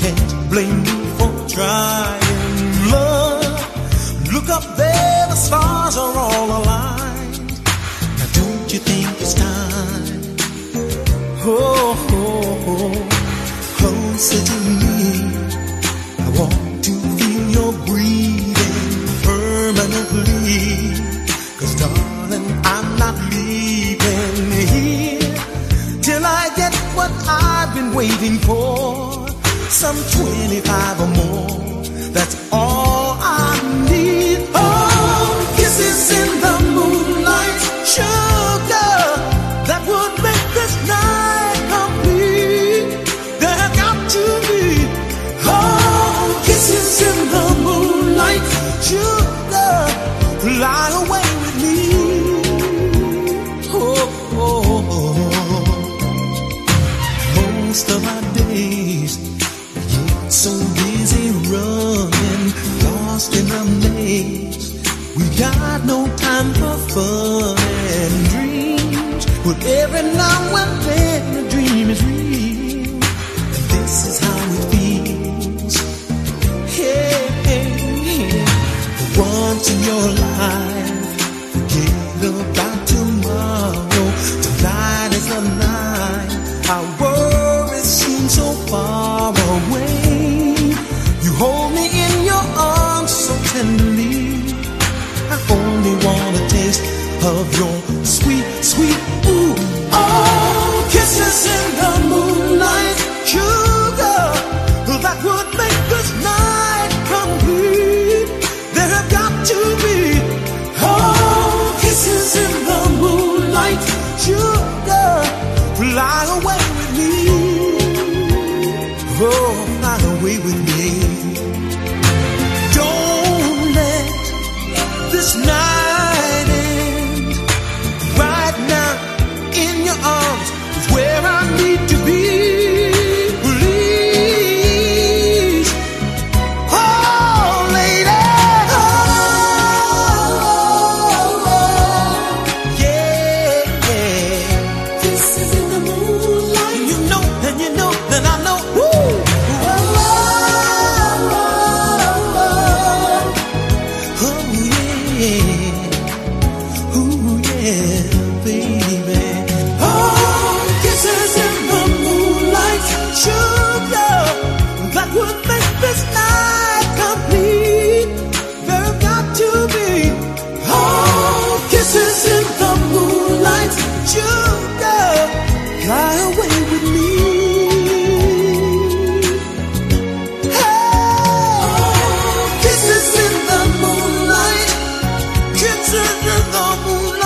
can't blame me for trying. Love, look up there, the stars are all aligned. Now don't you think it's time? Oh, oh, oh, closer to me. I want to feel your breathing permanently. 'Cause darling, I'm not leaving here till I get what I've been waiting for. Some 25 or more, that's all I need. Oh, kisses in the moonlight, sugar, that would make this night complete. There have got to be, oh, kisses in the moonlight, sugar, fly away with me. Oh, oh, oh. Most of our days so busy running, lost in a maze. We got no time for fun and dreams. But every now and then a dream is real, and this is how it feels. Hey, hey, hey. For once in your life, forget about tomorrow. Tonight is the night. Our worries seem so far away. You hold me in your arms so tenderly. I only want a taste of your sweet, sweet ooh. Oh, kisses in the moonlight, sugar, that would make this night complete. There have got to be, oh, kisses in the moonlight, sugar, fly away with me. Oh, fly away with me. Don't let this night end. Right now, in your arms is where I need to be. Please, oh, lady, oh, yeah, yeah. This is in the moonlight. You know, and you know, then I know. Woo! Fly away with me. Hey, kisses in the moonlight, kisses in the moonlight.